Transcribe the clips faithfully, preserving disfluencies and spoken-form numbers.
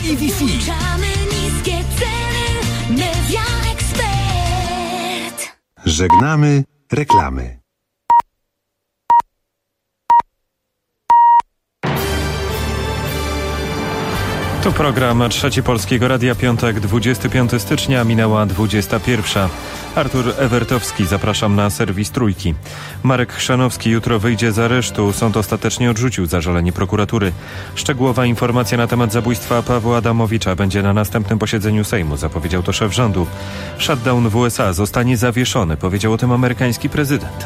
i Wi-Fi. Niskie ceny, Media Expert. Żegnamy reklamy. To program Trzeci Polskiego Radia, piątek, dwudziestego piątego stycznia, minęła dwudziesta pierwsza. Artur Ewertowski, zapraszam na serwis Trójki. Marek Chrzanowski jutro wyjdzie z aresztu. Sąd ostatecznie odrzucił zażalenie prokuratury. Szczegółowa informacja na temat zabójstwa Pawła Adamowicza będzie na następnym posiedzeniu Sejmu, zapowiedział to szef rządu. Shutdown w U S A zostanie zawieszony, powiedział o tym amerykański prezydent.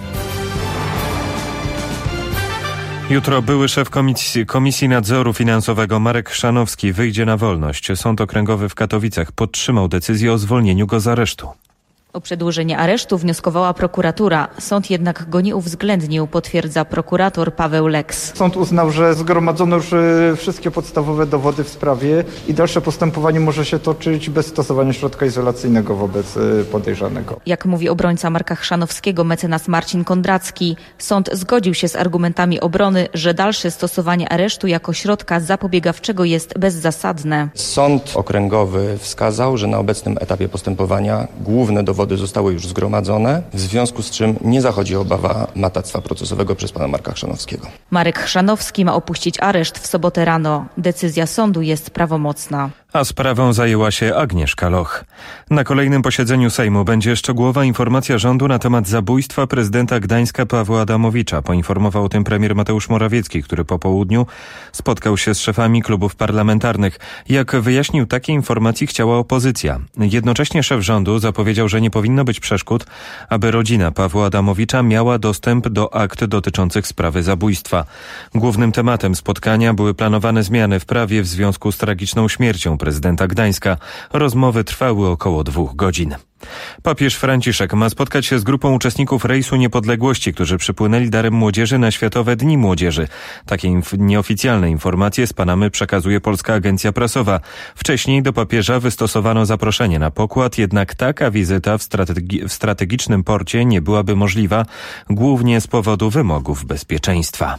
Jutro były szef Komisji, Komisji Nadzoru Finansowego Marek Chrzanowski wyjdzie na wolność. Sąd Okręgowy w Katowicach podtrzymał decyzję o zwolnieniu go z aresztu. O przedłużenie aresztu wnioskowała prokuratura. Sąd jednak go nie uwzględnił, potwierdza prokurator Paweł Leks. Sąd uznał, że zgromadzono już wszystkie podstawowe dowody w sprawie i dalsze postępowanie może się toczyć bez stosowania środka izolacyjnego wobec podejrzanego. Jak mówi obrońca Marka Chrzanowskiego, mecenas Marcin Kondracki, sąd zgodził się z argumentami obrony, że dalsze stosowanie aresztu jako środka zapobiegawczego jest bezzasadne. Sąd Okręgowy wskazał, że na obecnym etapie postępowania główne dowody zostały już zgromadzone, w związku z czym nie zachodzi obawa matactwa procesowego przez pana Marka Chrzanowskiego. Marek Chrzanowski ma opuścić areszt w sobotę rano. Decyzja sądu jest prawomocna. A sprawą zajęła się Agnieszka Loch. Na kolejnym posiedzeniu Sejmu będzie szczegółowa informacja rządu na temat zabójstwa prezydenta Gdańska Pawła Adamowicza. Poinformował o tym premier Mateusz Morawiecki, który po południu spotkał się z szefami klubów parlamentarnych. Jak wyjaśnił, takiej informacji chciała opozycja. Jednocześnie szef rządu zapowiedział, że nie powinno być przeszkód, aby rodzina Pawła Adamowicza miała dostęp do akt dotyczących sprawy zabójstwa. Głównym tematem spotkania były planowane zmiany w prawie w związku z tragiczną śmiercią prezydenta Gdańska. Rozmowy trwały około dwóch godzin. Papież Franciszek ma spotkać się z grupą uczestników Rejsu Niepodległości, którzy przypłynęli darem młodzieży na Światowe Dni Młodzieży. Takie inf- nieoficjalne informacje z Panamy przekazuje Polska Agencja Prasowa. Wcześniej do papieża wystosowano zaproszenie na pokład, jednak taka wizyta w, strategi- w strategicznym porcie nie byłaby możliwa, głównie z powodu wymogów bezpieczeństwa.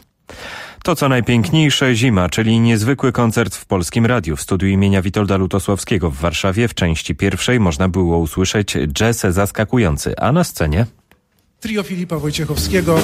To co najpiękniejsze, zima, czyli niezwykły koncert w Polskim Radiu. W studiu imienia Witolda Lutosławskiego w Warszawie w części pierwszej można było usłyszeć jazz zaskakujący, a na scenie trio Filipa Wojciechowskiego.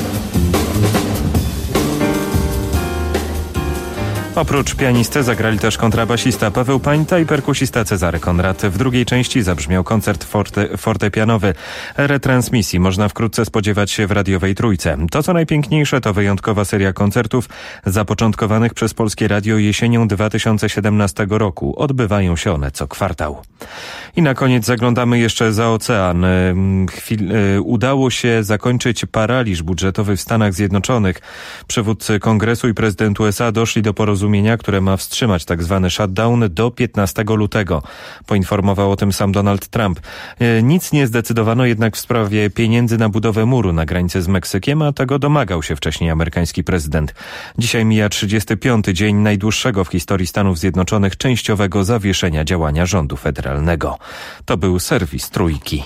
Oprócz pianisty zagrali też kontrabasista Paweł Pańta i perkusista Cezary Konrad. W drugiej części zabrzmiał koncert forte, fortepianowy. Retransmisji można wkrótce spodziewać się w radiowej Trójce. To co najpiękniejsze to wyjątkowa seria koncertów zapoczątkowanych przez Polskie Radio jesienią dwa tysiące siedemnastego roku. Odbywają się one co kwartał. I na koniec zaglądamy jeszcze za ocean. Chwil, udało się zakończyć paraliż budżetowy w Stanach Zjednoczonych. Przywódcy Kongresu i prezydent U S A doszli do porozumienia, które ma wstrzymać tzw. shutdown do piętnastego lutego. Poinformował o tym sam Donald Trump. Nic nie zdecydowano jednak w sprawie pieniędzy na budowę muru na granicy z Meksykiem, a tego domagał się wcześniej amerykański prezydent. Dzisiaj mija trzydziesty piąty dzień najdłuższego w historii Stanów Zjednoczonych częściowego zawieszenia działania rządu federalnego. To był serwis Trójki.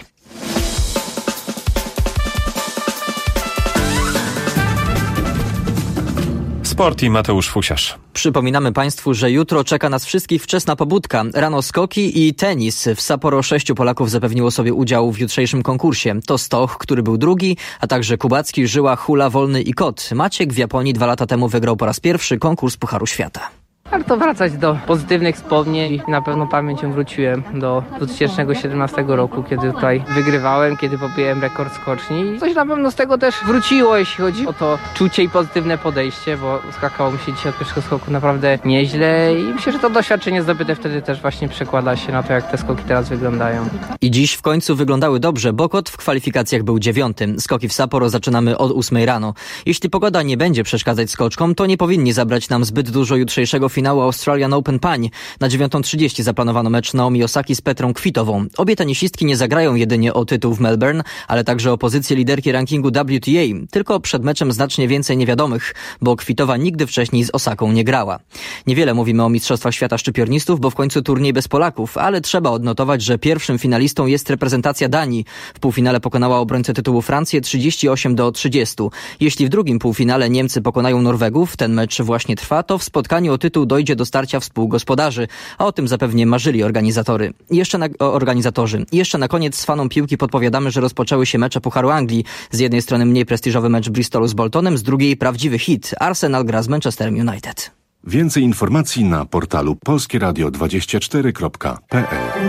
Sport i Mateusz Fusiarz. Przypominamy Państwu, że jutro czeka nas wszystkich wczesna pobudka. Rano skoki i tenis. W Sapporo sześciu Polaków zapewniło sobie udział w jutrzejszym konkursie. To Stoch, który był drugi, a także Kubacki, Żyła, Hula, Wolny i Kot. Maciek w Japonii dwa lata temu wygrał po raz pierwszy konkurs Pucharu Świata. Warto wracać do pozytywnych wspomnień i na pewno pamięcią wróciłem do dwa tysiące siedemnastego roku, kiedy tutaj wygrywałem, kiedy pobiłem rekord skoczni. Coś na pewno z tego też wróciło, jeśli chodzi o to czucie i pozytywne podejście, bo skakało mi się dzisiaj od pierwszego skoku naprawdę nieźle i myślę, że to doświadczenie zdobyte wtedy też właśnie przekłada się na to, jak te skoki teraz wyglądają. I dziś w końcu wyglądały dobrze, bo Kot w kwalifikacjach był dziewiątym. Skoki w Sapporo zaczynamy od ósmej rano. Jeśli pogoda nie będzie przeszkadzać skoczkom, to nie powinni zabrać nam zbyt dużo jutrzejszego finału Australian Open Pań. Na dziewiątą trzydzieści zaplanowano mecz Naomi Osaki z Petrą Kwitową. Obie tenisistki nie zagrają jedynie o tytuł w Melbourne, ale także o pozycję liderki rankingu W T A. Tylko przed meczem znacznie więcej niewiadomych, bo Kwitowa nigdy wcześniej z Osaką nie grała. Niewiele mówimy o Mistrzostwach Świata szczypiornistów, bo w końcu turniej bez Polaków, ale trzeba odnotować, że pierwszym finalistą jest reprezentacja Danii. W półfinale pokonała obrońcę tytułu Francję trzydzieści osiem do trzydziestu. Jeśli w drugim półfinale Niemcy pokonają Norwegów, ten mecz właśnie trwa, to w spotkaniu o tytuł festiwalu dojdzie do starcia współgospodarzy, a o tym zapewnie marzyli organizatory. Jeszcze na, o, organizatorzy. Jeszcze na koniec z fanom piłki podpowiadamy, że rozpoczęły się mecze Pucharu Anglii. Z jednej strony mniej prestiżowy mecz Bristolu z Boltonem, z drugiej prawdziwy hit. Arsenal gra z Manchesterem United. Więcej informacji na portalu polskie radio dwadzieścia cztery kropka p l.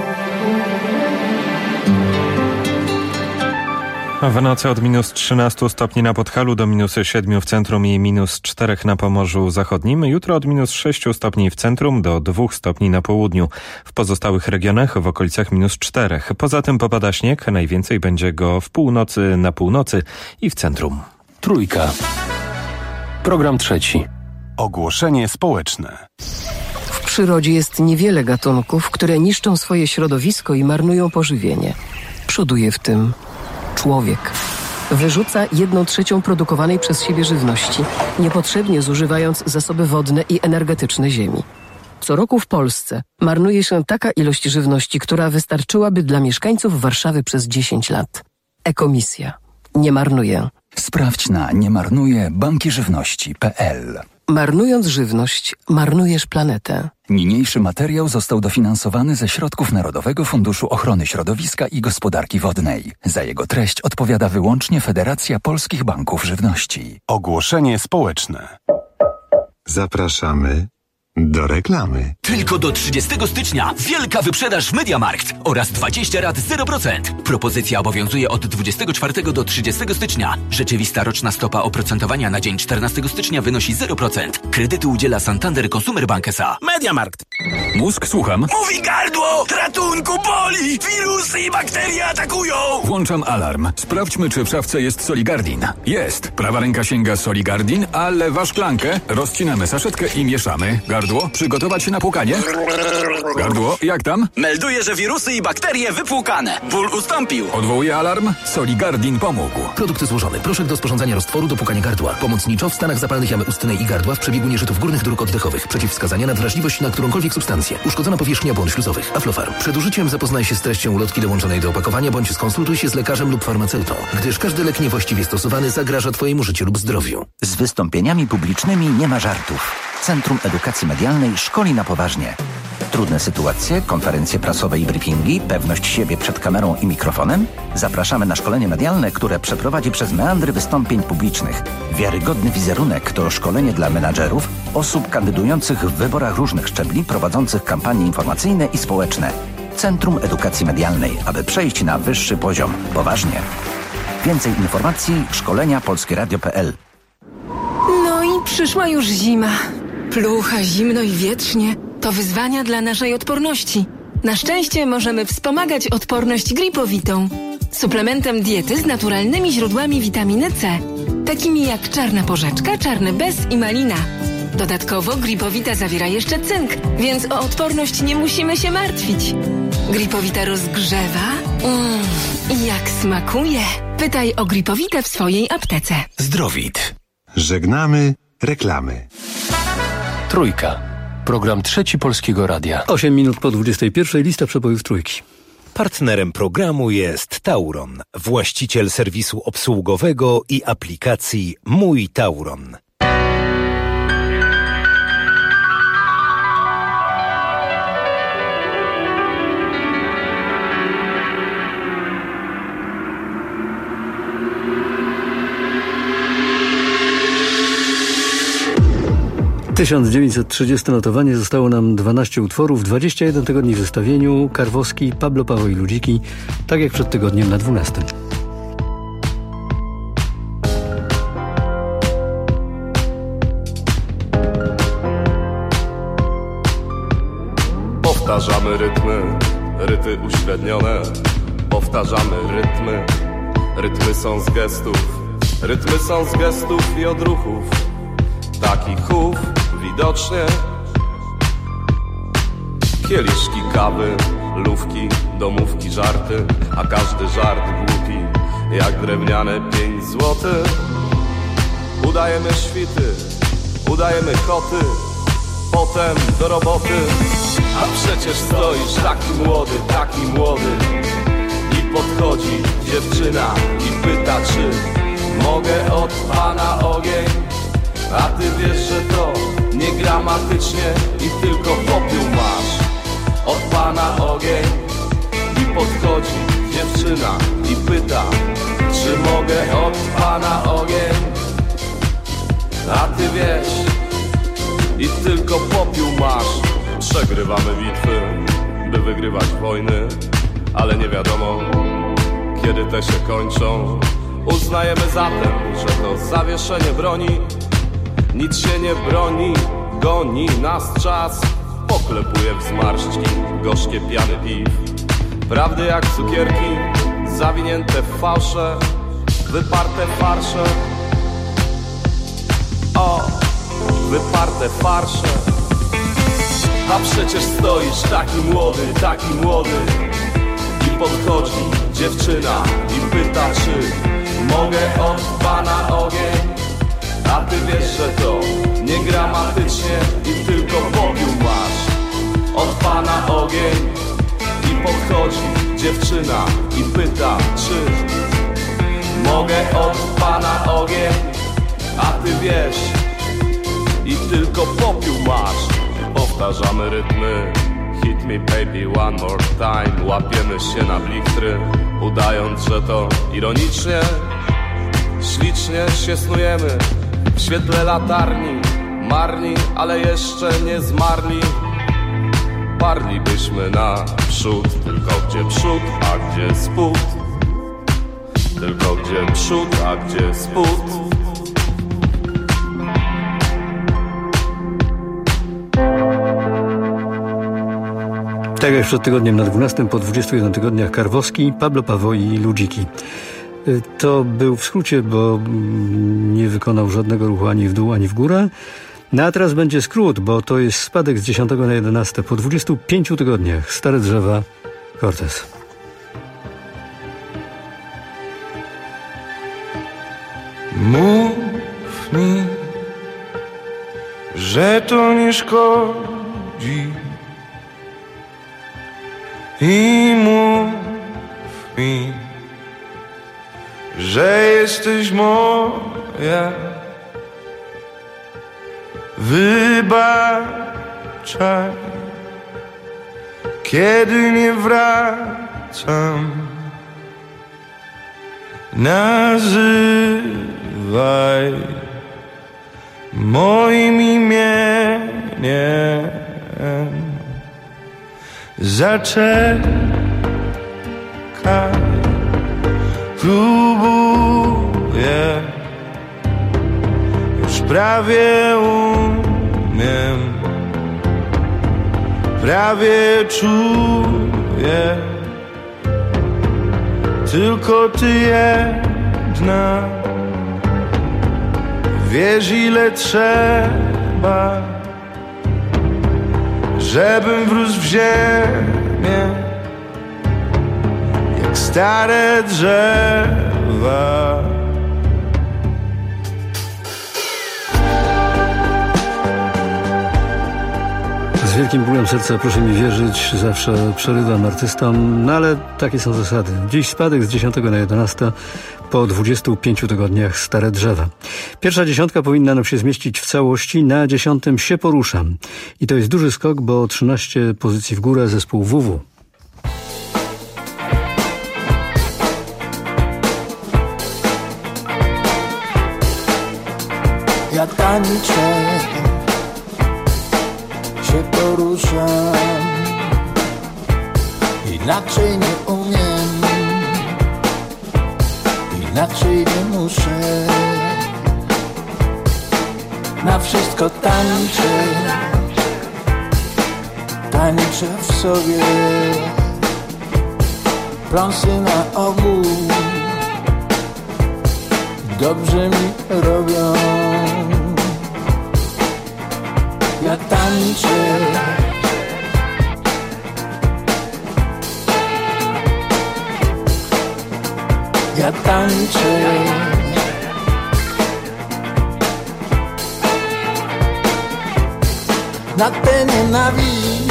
W nocy od minus trzynastu stopni na Podhalu do minus siedmiu w centrum i minus czterech na Pomorzu Zachodnim. Jutro od minus sześciu stopni w centrum do dwóch stopni na południu. W pozostałych regionach w okolicach minus czterech. Poza tym popada śnieg. Najwięcej będzie go w północy, na północy i w centrum. Trójka. Program trzeci. Ogłoszenie społeczne. W przyrodzie jest niewiele gatunków, które niszczą swoje środowisko i marnują pożywienie. Przoduje w tym człowiek. Wyrzuca jedną trzecią produkowanej przez siebie żywności, niepotrzebnie zużywając zasoby wodne i energetyczne ziemi. Co roku w Polsce marnuje się taka ilość żywności, która wystarczyłaby dla mieszkańców Warszawy przez dziesięć lat. Ekomisja. Nie marnuje. Sprawdź na niemarnuje banki żywności kropka p l. Marnując żywność, marnujesz planetę. Niniejszy materiał został dofinansowany ze środków Narodowego Funduszu Ochrony Środowiska i Gospodarki Wodnej. Za jego treść odpowiada wyłącznie Federacja Polskich Banków Żywności. Ogłoszenie społeczne. Zapraszamy do reklamy. Tylko do trzydziestego stycznia wielka wyprzedaż w MediaMarkt oraz dwadzieścia rat zero procent. Propozycja obowiązuje od dwudziestego czwartego do trzydziestego stycznia. Rzeczywista roczna stopa oprocentowania na dzień czternastego stycznia wynosi zero procent. Kredytu udziela Santander Consumer Bank S A. MediaMarkt. Mózg, słucham. Mówi gardło! Ratunku, boli! Wirusy i bakterie atakują! Włączam alarm. Sprawdźmy, czy w szafce jest Soligardin. Jest. Prawa ręka sięga Soligardin, a lewa szklankę. Rozcinamy saszetkę i mieszamy. Gardło, przygotować się na płukanie? Gardło, jak tam? Melduje, że wirusy i bakterie wypłukane. Ból ustąpił. Odwołuję alarm. Soligardin pomógł. Produkt złożony. Proszek do sporządzania roztworu do płukania gardła. Pomoc niczo w stanach zapalnych jamy ustnej i gardła w przebiegu nieżytów górnych dróg oddechowych. Przeciwwskazania na wrażliwość na którąkolwiek substancję. Uszkodzona powierzchnia błon śluzowych. Aflofarm. Przed użyciem zapoznaj się z treścią ulotki dołączonej do opakowania bądź skonsultuj się z lekarzem lub farmaceutą, gdyż każdy lek niewłaściwie stosowany zagraża Twojemu życiu lub zdrowiu. Z wystąpieniami publicznymi nie ma żartów. Centrum Edukacji Medialnej szkoli na poważnie. Trudne sytuacje, konferencje prasowe i briefingi, pewność siebie przed kamerą i mikrofonem? Zapraszamy na szkolenie medialne, które przeprowadzi przez meandry wystąpień publicznych. Wiarygodny wizerunek to szkolenie dla menadżerów, osób kandydujących w wyborach różnych szczebli, prowadzących kampanie informacyjne i społeczne. Centrum Edukacji Medialnej, aby przejść na wyższy poziom. Poważnie. Więcej informacji szkolenia polskie radio kropka p l. No i przyszła już zima. Plucha, zimno i wietrznie to wyzwania dla naszej odporności. Na szczęście możemy wspomagać odporność Gripowitą, suplementem diety z naturalnymi źródłami witaminy C, takimi jak czarna porzeczka, czarny bez i malina. Dodatkowo Gripowita zawiera jeszcze cynk, więc o odporność nie musimy się martwić. Gripowita rozgrzewa mm, i jak smakuje. Pytaj o Gripowitę w swojej aptece. Zdrowit. Żegnamy reklamy. Trójka. Program trzeci Polskiego Radia. osiem minut po dwudziestej pierwszej. Lista przebojów trójki. Partnerem programu jest Tauron, właściciel serwisu obsługowego i aplikacji Mój Tauron. tysiąc dziewięćset trzydzieste notowanie, zostało nam dwanaście utworów, dwadzieścia jeden tygodni w zestawieniu, Karwowski, Pablo Paweł i Ludziki, tak jak przed tygodniem na dwunastym. Powtarzamy rytmy, ryty uśrednione. Powtarzamy rytmy, rytmy są z gestów. Rytmy są z gestów i odruchów. Takich chów widocznie. Kieliszki kawy, lówki, domówki, żarty. A każdy żart głupi, jak drewniane pięć złotych. Udajemy świty, udajemy koty. Potem do roboty. A przecież stoisz taki młody, taki młody. I podchodzi dziewczyna i pyta, czy mogę od pana ogień. A ty wiesz, że to niegramatycznie i tylko popiół masz. Od pana ogień i podchodzi dziewczyna i pyta, czy mogę od pana ogień? A ty wiesz i tylko popiół masz. Przegrywamy bitwy, by wygrywać wojny, ale nie wiadomo, kiedy te się kończą. Uznajemy zatem, że to zawieszenie broni nic się nie broni, goni nas czas. Poklepuje w zmarszczki gorzkie piany piw, prawdy jak cukierki, zawinięte w fałsze, wyparte farsze. O, wyparte farsze. A przecież stoisz taki młody, taki młody i podchodzi dziewczyna i pyta, czy mogę od pana ogień? A ty wiesz, że to niegramatycznie i tylko popiół masz. Od pana ogień i podchodzi dziewczyna i pyta, czy mogę od pana ogień? A ty wiesz i tylko popiół masz. Powtarzamy rytmy, hit me baby one more time. Łapiemy się na blichtry, udając, że to ironicznie. Ślicznie się snujemy w świetle latarni, marni, ale jeszcze nie zmarli. Parlibyśmy naprzód, tylko gdzie przód, a gdzie spód? Tylko gdzie przód, a gdzie spód? Tak jak przed tygodniem na dwunastym, po dwudziestu jeden tygodniach Karwowski, Pablo Pavoi i Ludziki. To był w skrócie, bo nie wykonał żadnego ruchu ani w dół, ani w górę. No a teraz będzie skrót, bo to jest spadek z dziesiątego na jedenaste. Po dwudziestu pięciu tygodniach Stare Drzewa, Cortez. Mów mi, że to nie szkodzi, i mów mi, że jesteś moja. Wybaczaj, kiedy nie wracam. Nazywaj moim imieniem. Zaczekaj, próbuję, już prawie umiem, prawie czuję, tylko ty jedna wiesz, ile trzeba, żebym wrósł w ziemię jak stare drzewa. Z wielkim bólem serca, proszę mi wierzyć, zawsze przerywam artystom, no ale takie są zasady. Dziś spadek z dziesiątego na jedenaste, po dwudziestu pięciu tygodniach Stare Drzewa. Pierwsza dziesiątka powinna nam się zmieścić w całości, na dziesiątym się poruszam. I to jest duży skok, bo trzynaście pozycji w górę zespół W W. Ja tańczę, się poruszam, inaczej nie umiem, inaczej nie muszę. Na wszystko tańczę, tańczę w sobie. Pląsy na ogół dobrze mi robią. Ja tańczę, ja tańczę, na tę nienawiść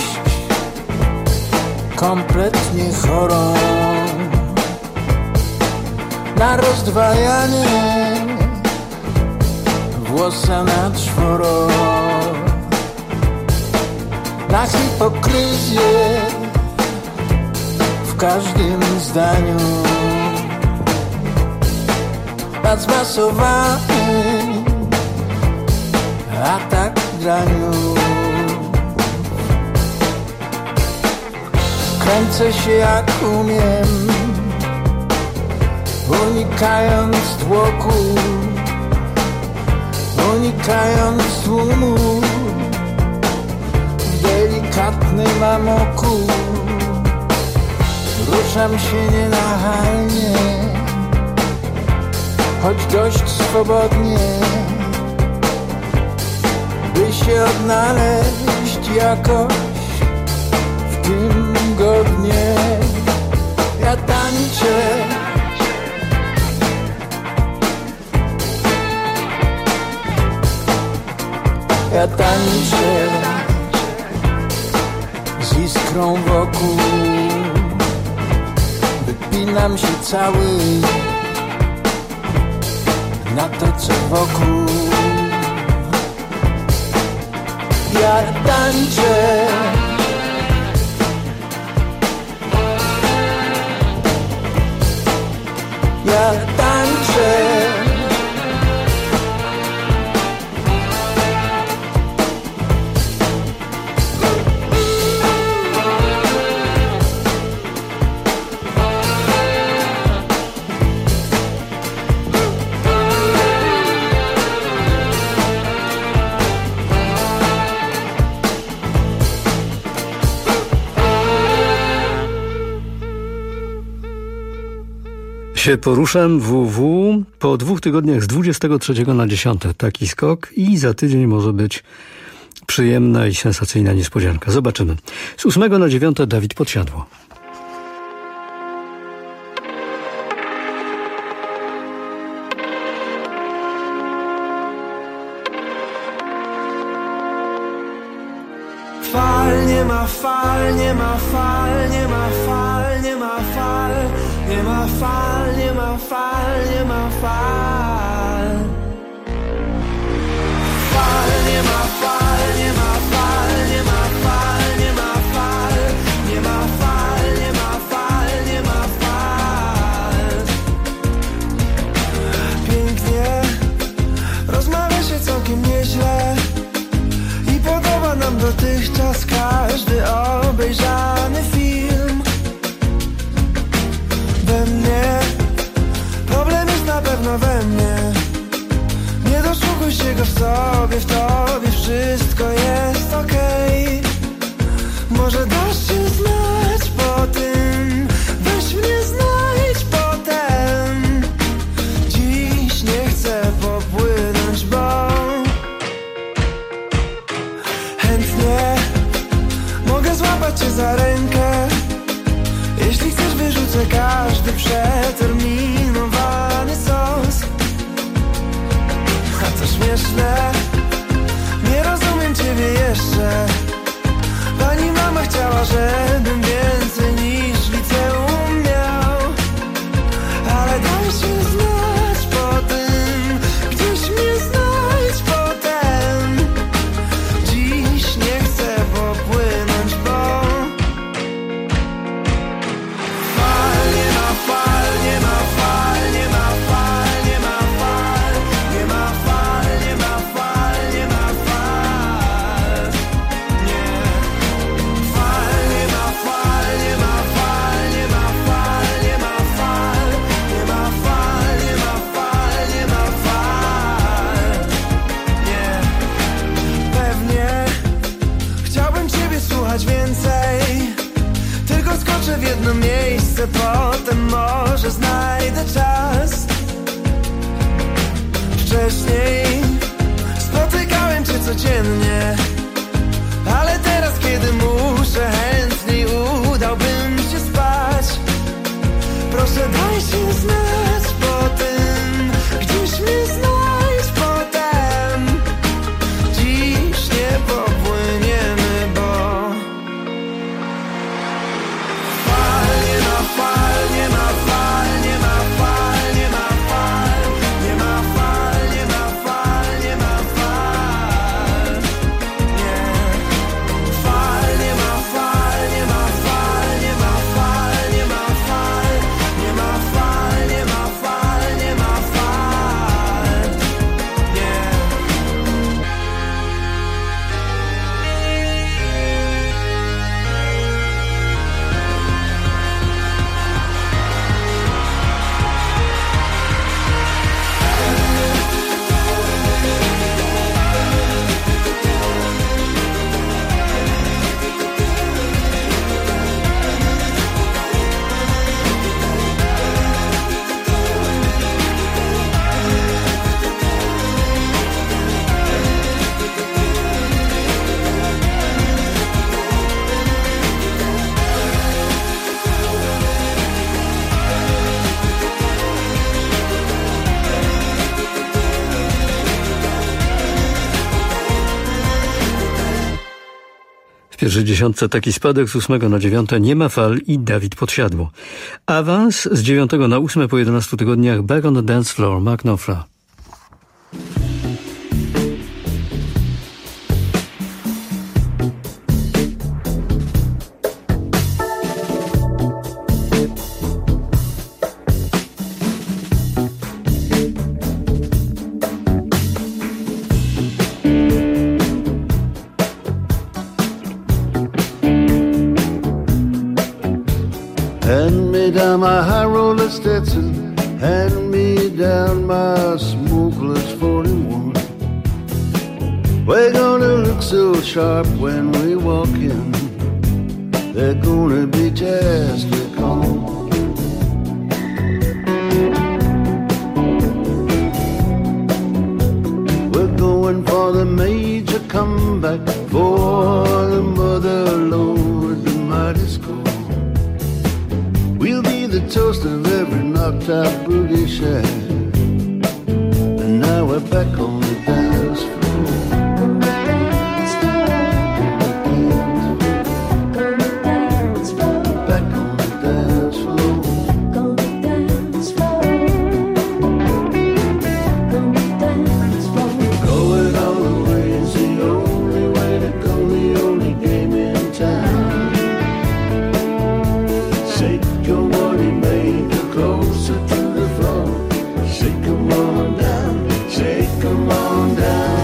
kompletnie chorą, na rozdwajanie włosa na czworo. Na hipokryzję w każdym zdaniu, na zmasowany atak draniu. Kręcę się jak umiem, unikając tłoku, unikając tłumu, w delikatnym amoku. Ruszam się nienachalnie, choć dość swobodnie, by się odnaleźć jakoś w tym godnie. Ja tańczę, ja tańczę z iskrą wokół, wypinam się cały na to, co wokół. Ja tańczę, ja tańczę. Się poruszam W W po dwóch tygodniach z dwudziestego trzeciego na dziesiąte. Taki skok i za tydzień może być przyjemna i sensacyjna niespodzianka. Zobaczymy. Z ósmego na dziewiąte Dawid Podsiadło. Fal, nie ma fal, nie ma fal, nie ma fal, nie ma fal, nie ma fal, nie ma fal, nie ma fal. Fal, nie ma fal, nie ma fal, nie ma fal, nie ma fal, nie ma fal, nie ma fal, nie ma fal. Pięknie, rozmawia się całkiem nieźle i podoba nam dotychczas każdy obejrzany film. We mnie problem jest na pewno we mnie. Nie doszukuj się go w sobie, w tobie wszystko jest okej. Może dasz się znać po tym, weź mnie znajdź potem. Dziś nie chcę popłynąć, bo chętnie mogę złapać cię za rękę. Jeśli chcesz, wyrzucę każdy przeterminowany sos. A co śmieszne, nie rozumiem ciebie jeszcze. Pani mama chciała, żebym więcej niż liceum miał. Ale daj się znać po tym, gdzieś mnie znajdź potem. Dziś nie chcę popłynąć, bo fal, nie ma fal, nie ma fal, nie ma fal, nie ma fal, nie ma fal, nie ma fal, nie ma fal. Nie. Fal, nie ma fal, nie ma fal, nie ma fal, nie ma fal, nie ma fal, nie ma fal, nie ma fal. Nie. Pewnie chciałbym ciebie słuchać więcej, tylko skoczę w jedno miejsce, potem może znajdę czas. Wcześniej spotykałem cię codziennie, ale teraz, kiedy muszę, chętniej udałbym się spać. Proszę, daj się znać po tym, gdzieś mnie znajdź potem. Dziś nie popłyniemy, bo fal, nie ma fal, nie ma fal, nie ma fal, nie ma fal, nie ma fal, nie ma fal, nie ma pierwszej dziesiątce taki spadek z ósmego na dziewiąte Nie ma fal i Dawid Podsiadło. Awans z dziewiątego na ósme po jedenastu tygodniach Back on the Dance Floor, Mark Knopfler. Hand me down my high roller Stetson, hand me down my smokeless forty-one. We're gonna look so sharp when we walk in, they're gonna be just a call. We're going for the major comeback, for the mother lode, the mighty score. We'll be the toast of every knocked out boogie shack, and now we're back on the dance floor. Back on the dance floor. Going all the way is the only way to go, the only game in town. Shake your body, make it closer to the floor. Shake 'em on down, shake 'em on down.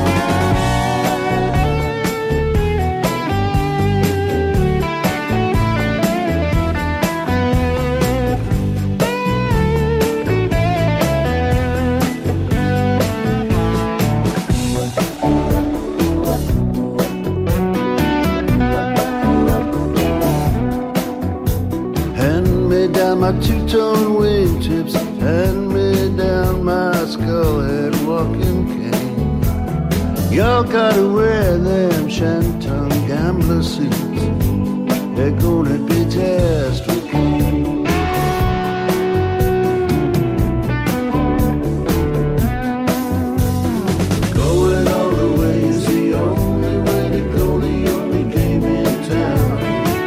Hand me down my two-tone wingtips, hand me down my skull-head walking cane. Y'all gotta wear them shantung gambler suits, they're gonna be just okay. Going all the way is the only way to go, the only game in town.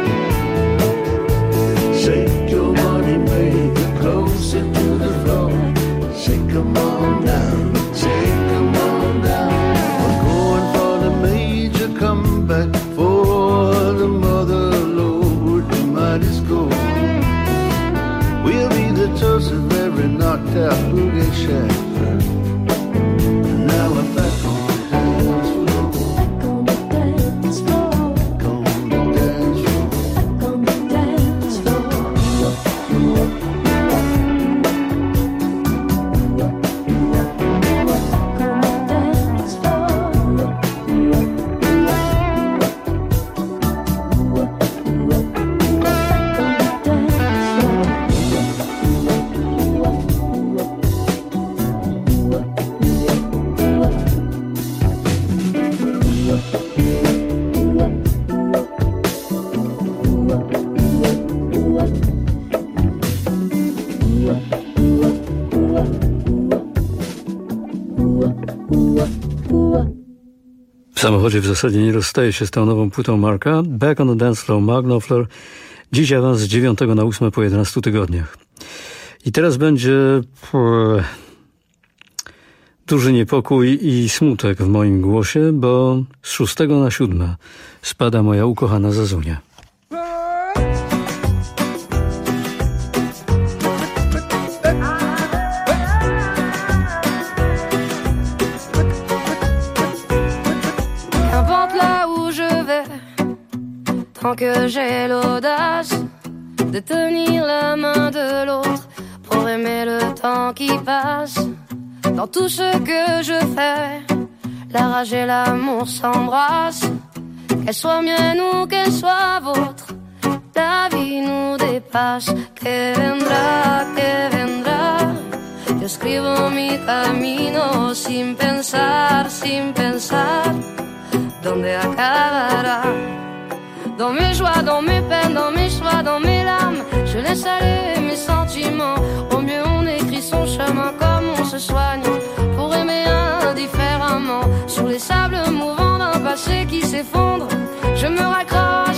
Shake your body, make it closer to the floor. Shake 'em on down, shake 'em on down. We're going for the major comeback, for the mother lode, the mighty score. We'll be the toast of every knocked out boogie shack, and now we're back on the dance floor. Back on the dance floor. Back on the dance floor. Back on the dance floor. W samochodzie w zasadzie nie rozstaje się z tą nową płytą Marka. Back on the Dance Floor, Mark Knopfler. Dziś awans z dziewiątego na ósme po jedenastu tygodniach. I teraz będzie pff, duży niepokój i smutek w moim głosie, bo z szóstego na siódme spada moja ukochana Zazunia. Tant que j'ai l'audace de tenir la main de l'autre pour aimer le temps qui passe. Dans tout ce que je fais, la rage et l'amour s'embrassent. Qu'elle soit mienne ou qu'elle soit vôtre, la vie nous dépasse. Que vendrá, que vendrá. Yo escribo mi camino sin pensar, sin pensar dónde acabará. Dans mes joies, dans mes peines, dans mes choix, dans mes larmes, je laisse aller mes sentiments. Au mieux on écrit son chemin comme on se soigne, pour aimer indifféremment. Sur les sables mouvants d'un passé qui s'effondre, je me raccroche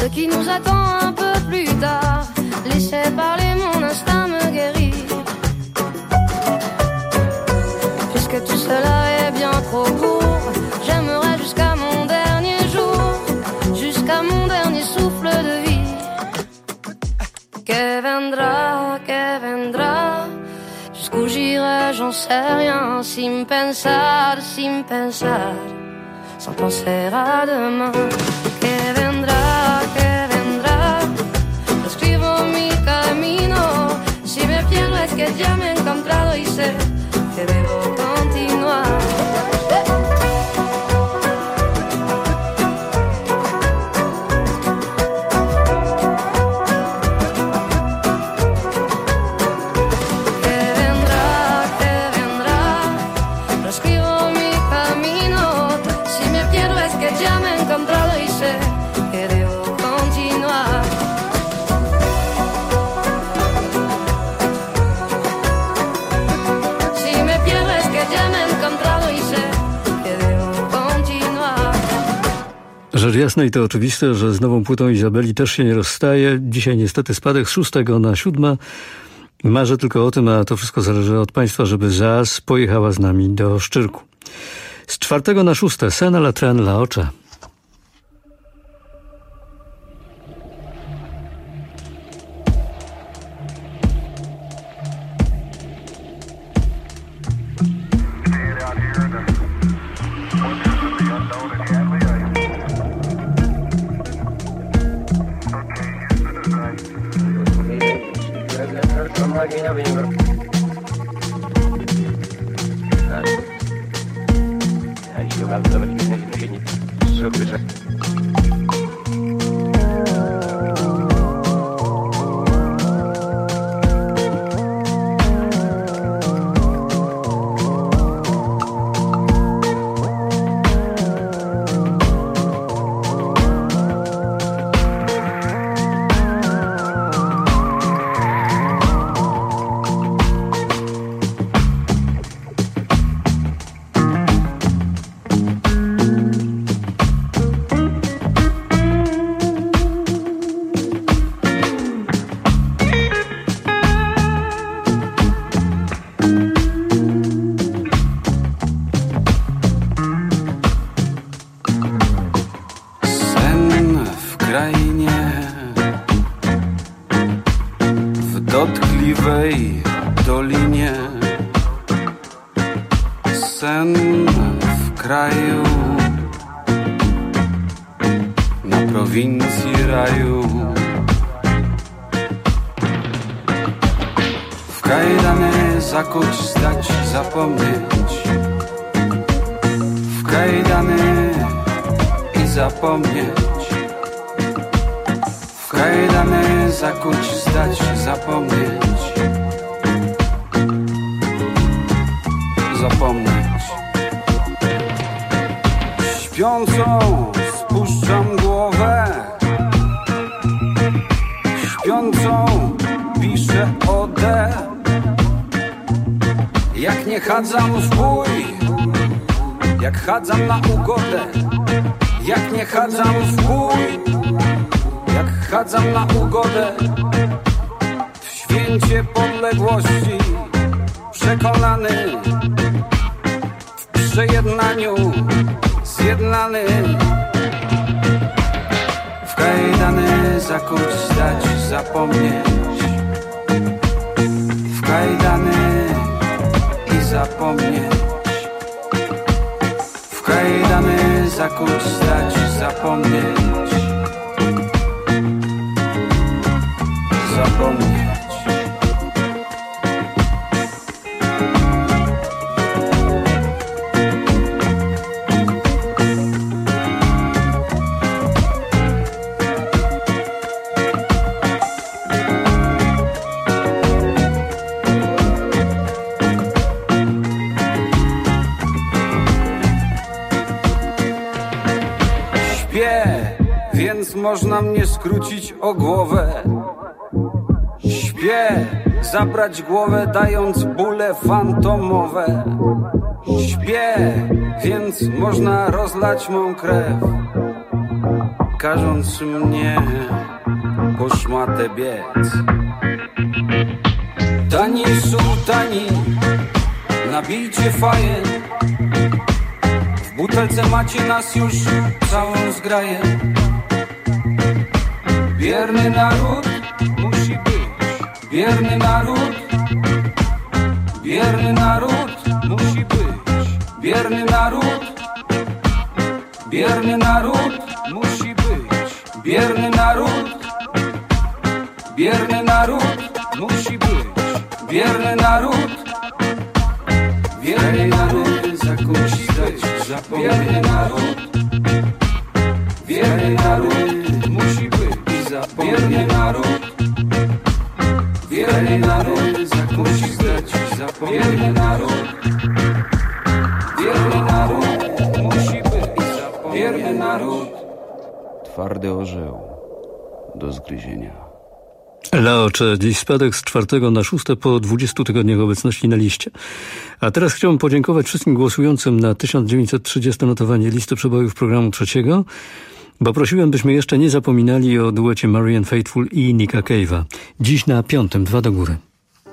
qui nous attend un peu plus tard. Laissez parler, mon instinct me guérit. Puisque tout cela est bien trop court, j'aimerais jusqu'à mon dernier jour, jusqu'à mon dernier souffle de vie. Que vendra, que vendra, jusqu'où j'irai, j'en sais rien. Sin pensar, sin pensar, sans penser à demain. Que vendra, que vendra, lo escribo mi camino. Si me pierdo es que ya me he encontrado y sé que debo continuar. Rzecz jasna i to oczywiste, że z nową płytą Izabeli też się nie rozstaje. Dzisiaj niestety spadek z szóstego na siódme. Marzę tylko o tym, a to wszystko zależy od państwa, żeby Zaz pojechała z nami do Szczyrku. Z czwartego na szóste Sena la tren la ocze. Chadzam w bój, jak chadzam na ugodę. Jak nie chadzam w bój, jak chadzam na ugodę. W święcie podległości przekonany, w przejednaniu zjednany. W kajdany zakuć, stać, zapomnieć. W kajdany zapomnieć. W kajdany zakuć, stać, zapomnieć. Zapomnieć. Więc można mnie skrócić o głowę. Śpię, zabrać głowę, dając bóle fantomowe. Śpię, więc można rozlać mą krew. każąc mnie po szmatę biec. Tani sułtani, nabijcie faję, w butelce macie nas już całą zgraję. Wierny naród musi być, wierny naród, wierny naród musi być, wierny naród, wierny naród musi być, wierny naród, wierny naród musi być, wierny naród, wierny naród musi być, wierny naród, wierny naród musi być, wierny naród, wierny naród musi być, wierny naród, wierny naród musi być, wierny naród. Twardy orzeł do zgryzienia. Leocze, dziś spadek z czwartego na szóste po dwudziestu tygodniach obecności na liście. A teraz chciałbym podziękować wszystkim głosującym na tysiąc dziewięćset trzydzieste notowanie listy przebojów programu trzeciego, bo prosiłem, byśmy jeszcze nie zapominali o duecie Marianne Faithfull i Nicka Cave'a. Dziś na piątym, dwa do góry.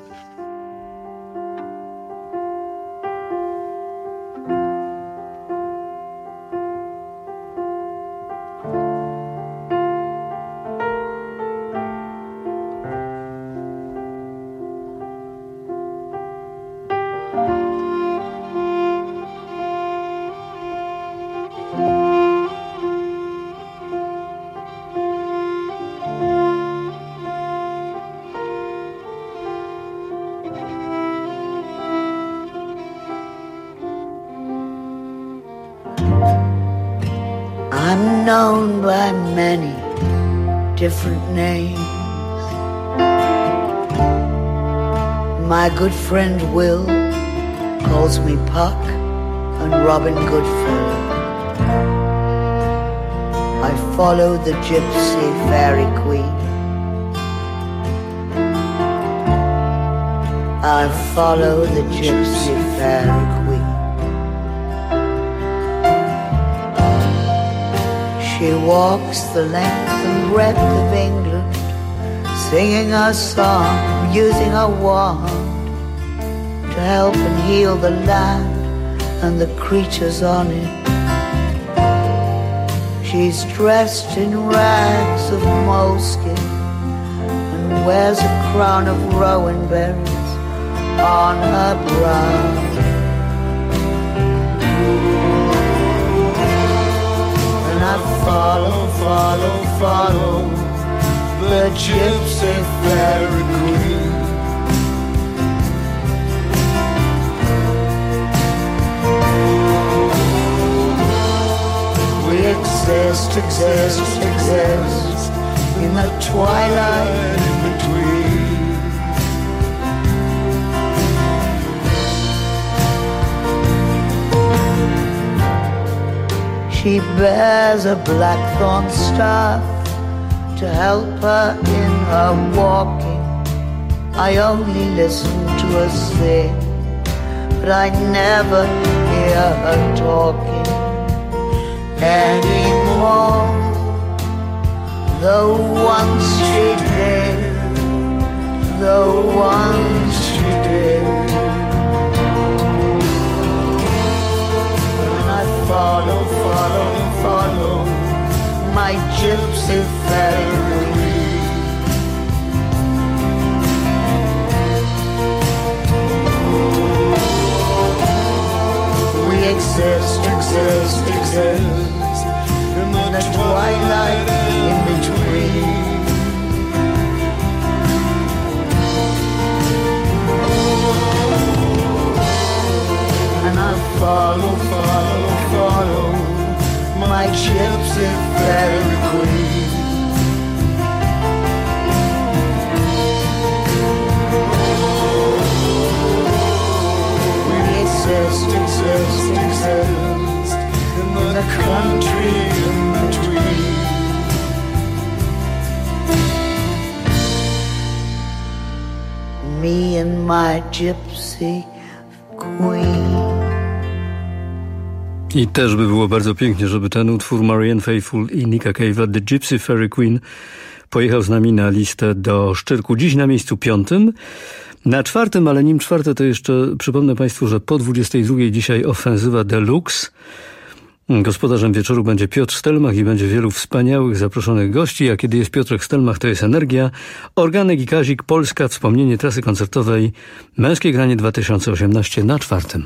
I'm known by many different names. My good friend Will calls me Puck and Robin Goodfellow. I follow the gypsy fairy queen. I follow the gypsy fairy queen. She walks the length and breadth of England, singing her song, using her wand to help and heal the land and the creatures on it. She's dressed in rags of moleskin and wears a crown of rowan berries on her brow. I follow, follow, follow the gypsy fairy queen. We exist, exist, exist in the twilight in between. She bears a blackthorn staff to help her in her walking. I only listen to her sing, but I never hear her talking anymore. Though once she did, though once she did. Follow, follow, follow my gypsy fairy. We exist, exist, exist in the twilight in between. And I follow, follow, follow my gypsy fairy queen. We exist, exist, exist in the country in between. Me and my gypsy queen. I też by było bardzo pięknie, żeby ten utwór Marianne Faithfull i Nicka Cave'a, The Gypsy Fairy Queen, pojechał z nami na listę do Szczyrku. Dziś na miejscu piątym. Na czwartym, ale nim czwarte, to jeszcze przypomnę Państwu, że po dwudziestej drugiej dzisiaj ofensywa Deluxe. Gospodarzem wieczoru będzie Piotr Stelmach i będzie wielu wspaniałych zaproszonych gości, a kiedy jest Piotrek Stelmach, to jest Energia, Organek i Kazik, Polska, wspomnienie trasy koncertowej Męskie Granie dwa tysiące osiemnaście na czwartym.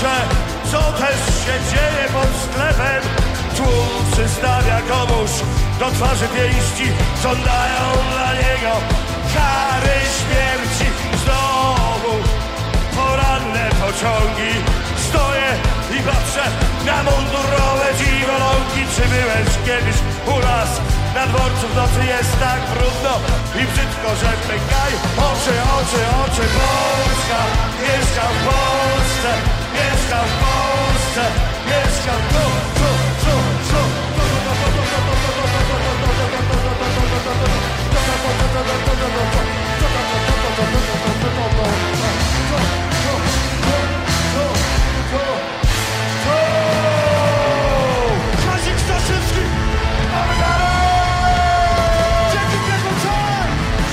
oczy, co też się dzieje pod sklepem. Tłum przystawia komuś do twarzy pięści, żądają dla niego kary śmierci. Znowu poranne pociągi, stoję i patrzę na mundurowe dziwolągi. Czy byłeś kiedyś u nas na dworcu w nocy? Jest tak brudno i brzydko, że pękają oczy, oczy, oczy. Polska, mieszkam w Polsce, mieszkam w Polsce, mieszkam tu, tu, tu, tu, Kazik Staszewski! Mamy dalej! Dzięki piękną czas!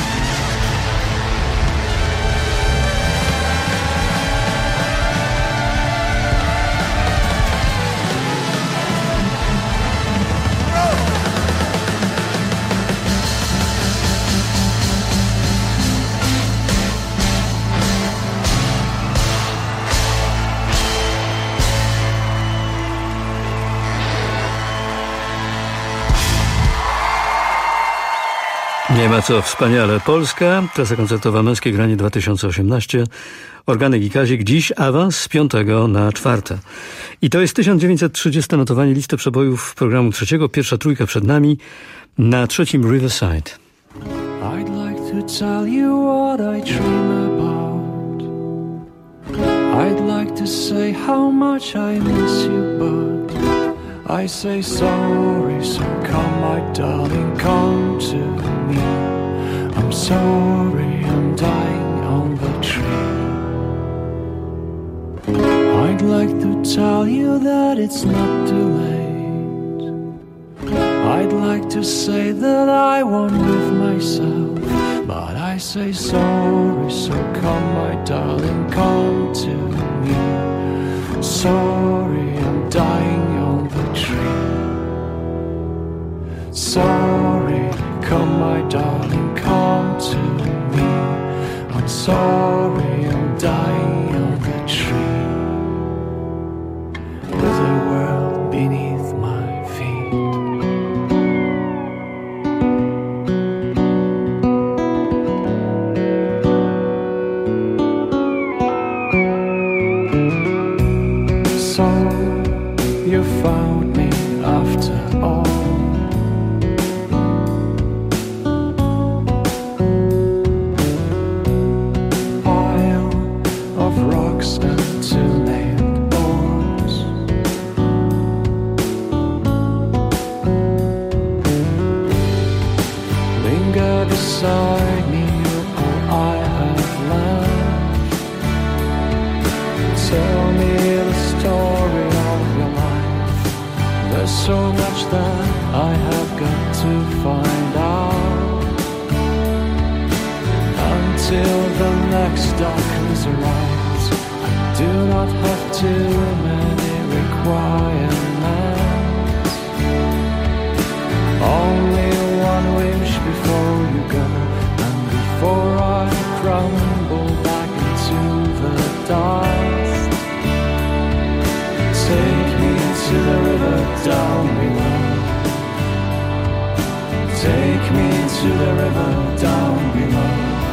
Nie ma co, wspaniale. Polska, trasa koncertowa Męskie Granie dwa tysiące osiemnaście. Organek i Kazik, dziś awans z piątego na czwarte. I to jest tysiąc dziewięćset trzydzieste notowanie listy przebojów programu trzeciego. Pierwsza trójka przed nami. Na trzecim Riverside. I'd like to tell you what I dream about. I'd like to say how much I miss you, but I say sorry, so come my darling, come to me. I'm sorry, I'm dying on the tree. I'd like to tell you that it's not too late. I'd like to say that I won't live myself, but I say sorry, so come my darling, come to me. Sorry, I'm dying on the tree. Sorry, come my darling, come to me. I'm sorry, I'm dying on the tree. There's a world beneath my feet. So you found me after all. Pile of rocks and two-nailed boards. Linger beside me, you're all I have left. Tell me the story of your life. There's so much that I have got to find out. Until the next darkness arrives, I do not have too many requirements. Only one wish before you go, and before I crumble back into the dust. Take me to the river down below. Take me to the river down below.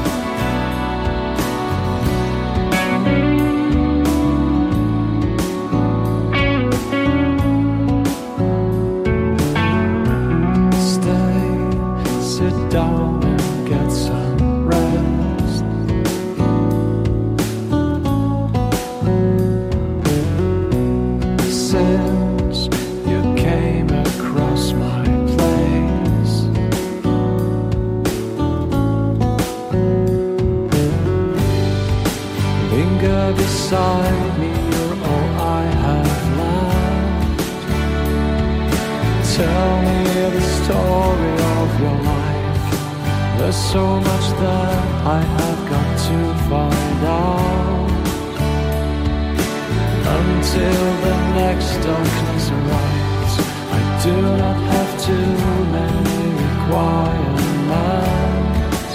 Stay, sit down and get some rest. Since you came across my place, linger beside me, you're all I have left. Tell me the story of your life. There's so much that I have got to find out. Until the next darkness arrives, I do not have too many requirements.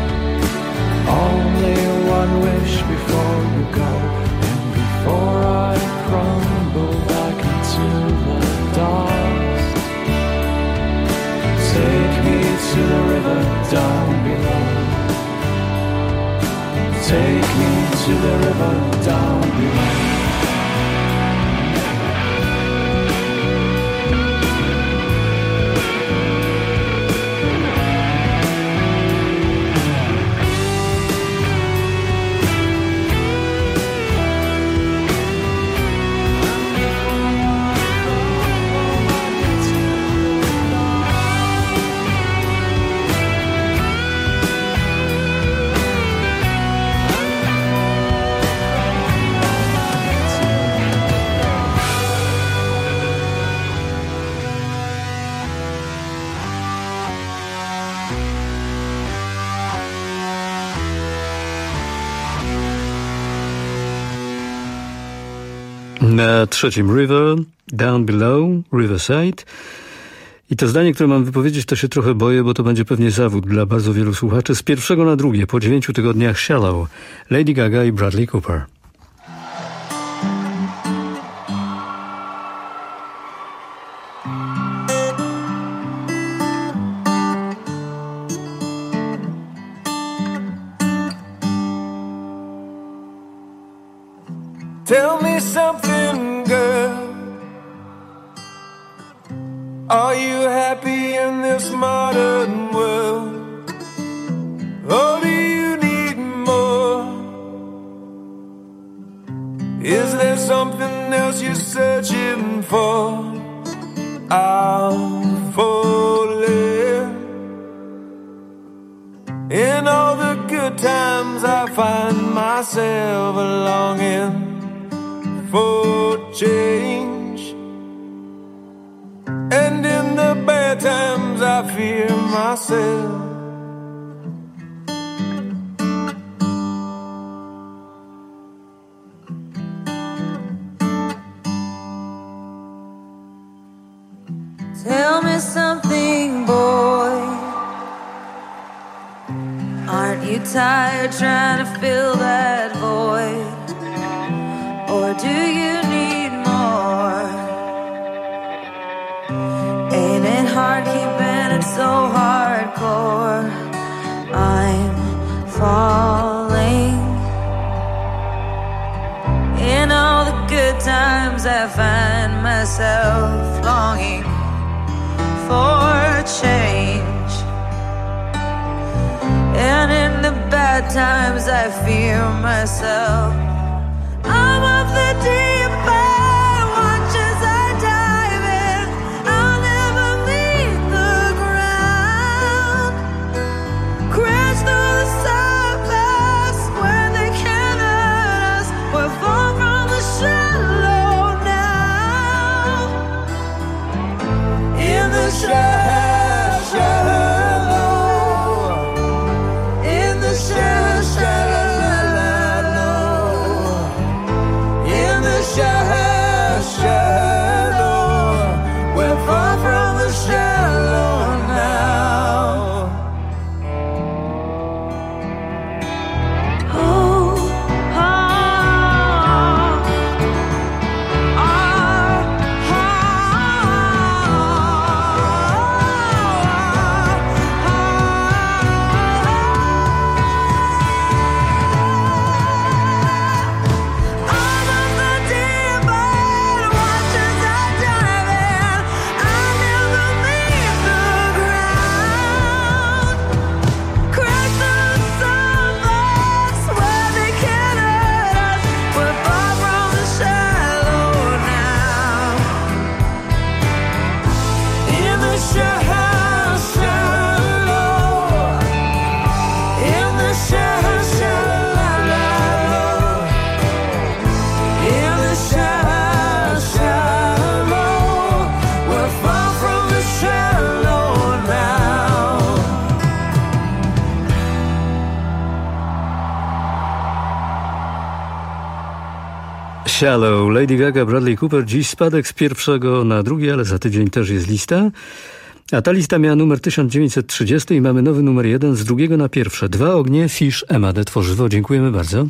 Only one wish before you go, and before I down below. Take me to the river down below. Na trzecim River, Down Below, Riverside. I to zdanie, które mam wypowiedzieć, to się trochę boję, bo to będzie pewnie zawód dla bardzo wielu słuchaczy. Z pierwszego na drugie, po dziewięciu tygodniach Shallow, Lady Gaga i Bradley Cooper. Tell me something, girl. Are you happy in this modern world? Or do you need more? Is there something else you're searching for? I'm falling. In all the good times I find myself longing for change, and in the bad times I fear myself. Tell me something, boy. Aren't you tired trying to fill that void? Or do you need more? Ain't it hard keeping it so hardcore? I'm falling. In all the good times I find myself longing for change, and in the bad times I fear myself. I'm of the deep end, watch as I dive in. I'll never leave the ground. Crash through the surface where they can't hurt us. We're far from the shallow now. In the shallow, shallow. In the shallow, shallow. Shallow, shallow, we're far from the shallow now. Oh, oh, Shallow, Lady Gaga, Bradley Cooper. Dziś spadek z pierwszego na drugie, ale za tydzień też jest lista. A ta lista miała numer tysiąc dziewięćset trzydziesty i mamy nowy numer jeden z drugiego na pierwsze. Dwa ognie, Fish, Emma de Tworzywo. Dziękujemy bardzo.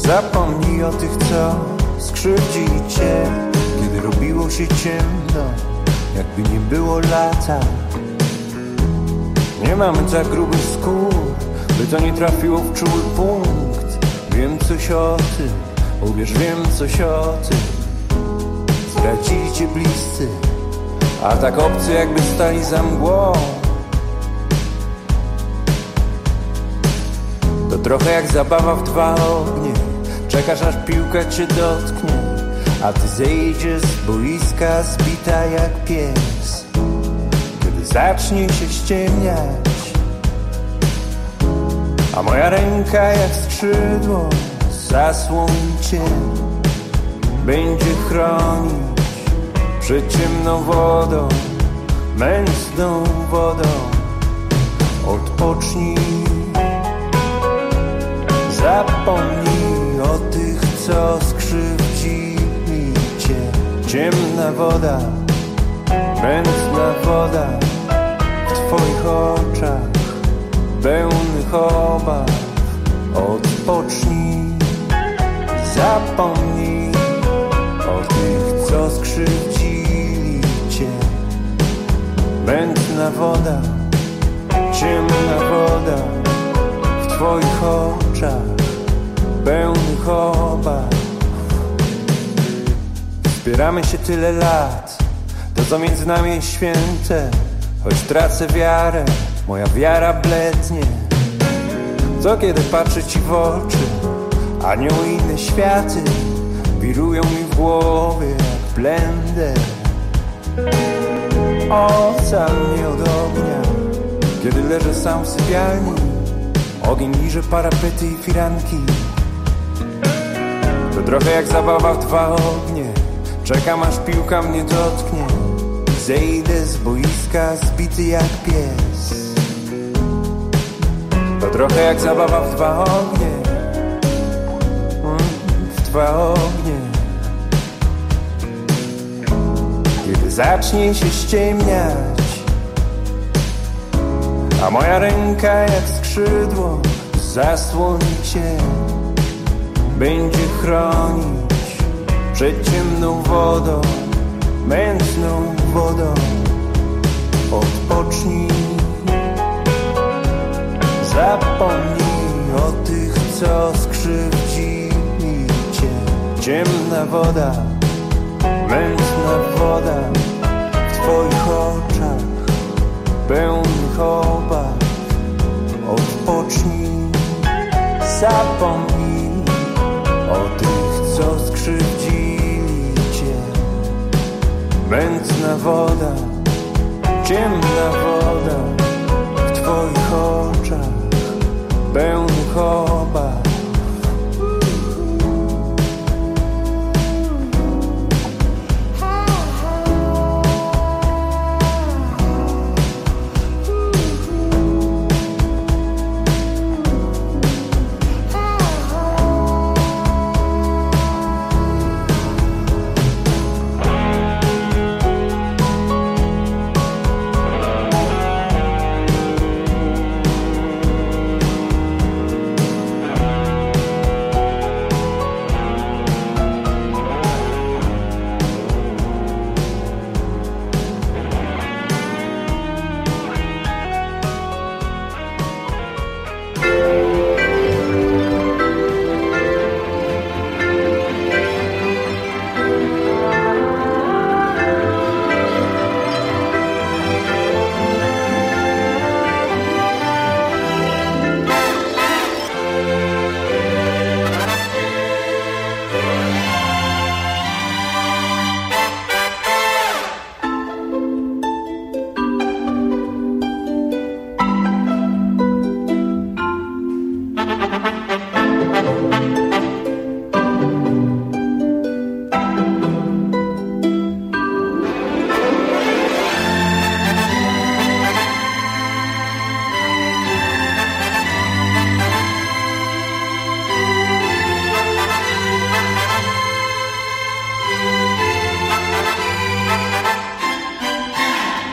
Zapomnij o tych, co skrzywdzili cię, kiedy robiło się ciemno, jakby nie było lata. Nie mamy tak grubych skór, by to nie trafiło w czuły punkt. Wiem coś o tym, uwierz, wiem coś o tym. Zdradzili cię bliscy, a tak obcy, jakby stali za mgłą. To trochę jak zabawa w dwa ognie. Czekasz, aż piłka cię dotknie, a ty zejdziesz z boiska zbita jak pies. Kiedy zacznie się ściemniać, a moja ręka jak skrzydło zasłoni cię, będzie chronić przed ciemną wodą, mętną wodą. Odpocznij, zapomnij o tych, co skrzywdzili cię. Ciemna woda, mętna woda w twoich oczach pełnych obaw. Odpocznij, zapomnij o tych, co skrzywdzili cię. Mętna woda, ciemna woda w twoich oczach pełnych obaw. Wspieramy się tyle lat, to co między nami jest święte. Choć tracę wiarę, moja wiara blednie. Co kiedy patrzę ci w oczy, anioły i inne światy wirują mi w głowie jak blender. Ocal mnie od ognia, kiedy leżę sam w sypialni. Ogień liże parapety i firanki. To trochę jak zabawa w dwa ognie. Czekam, aż piłka mnie dotknie. Zejdę z boiska zbity jak pies. To trochę jak zabawa w dwa ognie. W dwa ognie. Kiedy zacznie się ściemniać, a moja ręka jak skrzydło zasłoni cię, będzie chronić przed ciemną wodą, mętną wodą. Odpocznij, zapomnij o tych, co skrzywdzili cię. Ciemna woda, mętna woda w twoich oczach pełnych obaw. Odpocznij, zapomnij o tych, co skrzywdzili cię. Mętna woda, ciemna woda w twoich oczach pełnych obaw.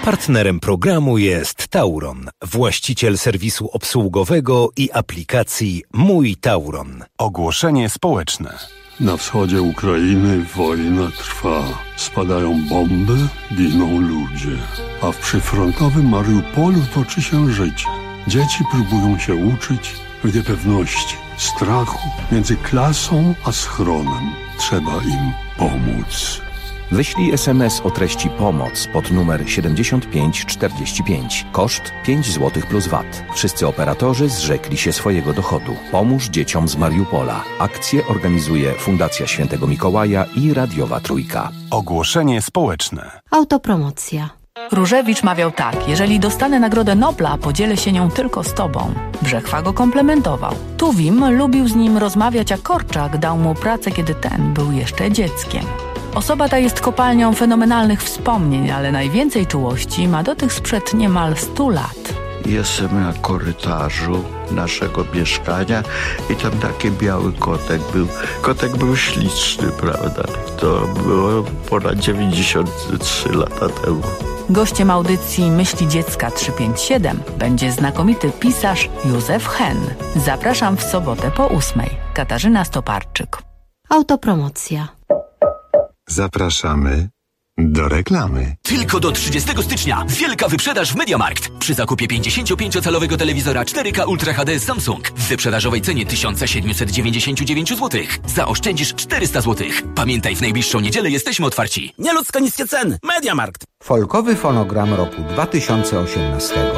Partnerem programu jest Tauron, właściciel serwisu obsługowego i aplikacji Mój Tauron. Ogłoszenie społeczne. Na wschodzie Ukrainy wojna trwa. Spadają bomby, giną ludzie. A w przyfrontowym Mariupolu toczy się życie. Dzieci próbują się uczyć w niepewności, strachu między klasą a schronem. Trzeba im pomóc. Wyślij es em es o treści pomoc pod numer siedemdziesiąt pięć czterdzieści pięć. Koszt pięć złotych plus V A T. Wszyscy operatorzy zrzekli się swojego dochodu. Pomóż dzieciom z Mariupola. Akcję organizuje Fundacja Świętego Mikołaja i Radiowa Trójka. Ogłoszenie społeczne. Autopromocja. Różewicz mawiał tak: jeżeli dostanę Nagrodę Nobla, podzielę się nią tylko z tobą. Brzechwa go komplementował. Tuwim lubił z nim rozmawiać, a Korczak dał mu pracę, kiedy ten był jeszcze dzieckiem. Osoba ta jest kopalnią fenomenalnych wspomnień, ale najwięcej czułości ma do tych sprzed niemal stu lat. Jestem na korytarzu naszego mieszkania i tam taki biały kotek był. Kotek był śliczny, prawda? To było ponad dziewięćdziesiąt trzy lata temu. Gościem audycji Myśli Dziecka trzysta pięćdziesiąt siedem będzie znakomity pisarz Józef Hen. Zapraszam w sobotę po ósmej. Katarzyna Stoparczyk. Autopromocja. Zapraszamy do reklamy. Tylko do trzydziestego stycznia wielka wyprzedaż w MediaMarkt. Przy zakupie pięćdziesięciopięciocalowego telewizora cztery K Ultra H D Samsung w wyprzedażowej cenie tysiąc siedemset dziewięćdziesiąt dziewięć złotych zaoszczędzisz czterysta złotych. Pamiętaj, w najbliższą niedzielę jesteśmy otwarci. Nieludzko niskie ceny. MediaMarkt. Folkowy fonogram roku dwa tysiące osiemnastego.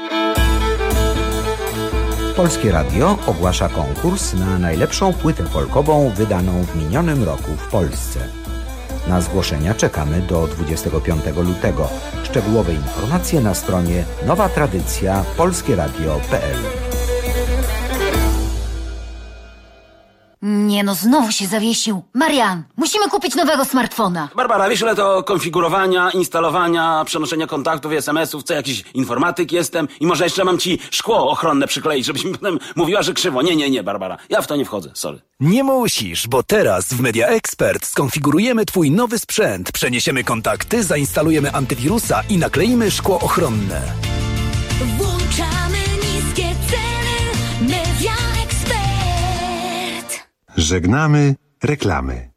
Polskie Radio ogłasza konkurs na najlepszą płytę folkową wydaną w minionym roku w Polsce. Na zgłoszenia czekamy do dwudziestego piątego lutego. Szczegółowe informacje na stronie nowa tradycja polskieradio kropka p l. Nie no, znowu się zawiesił. Marian, musimy kupić nowego smartfona. Barbara, wiesz ile to konfigurowania, instalowania, przenoszenia kontaktów i es em esów, co jakiś informatyk jestem i może jeszcze mam ci szkło ochronne przykleić, żebyś mi potem mówiła, że krzywo. Nie, nie, nie, Barbara, ja w to nie wchodzę, sorry. Nie musisz, bo teraz w Media Expert skonfigurujemy twój nowy sprzęt, przeniesiemy kontakty, zainstalujemy antywirusa i nakleimy szkło ochronne. Włączamy niskie ceny. Media Expert. Żegnamy reklamy.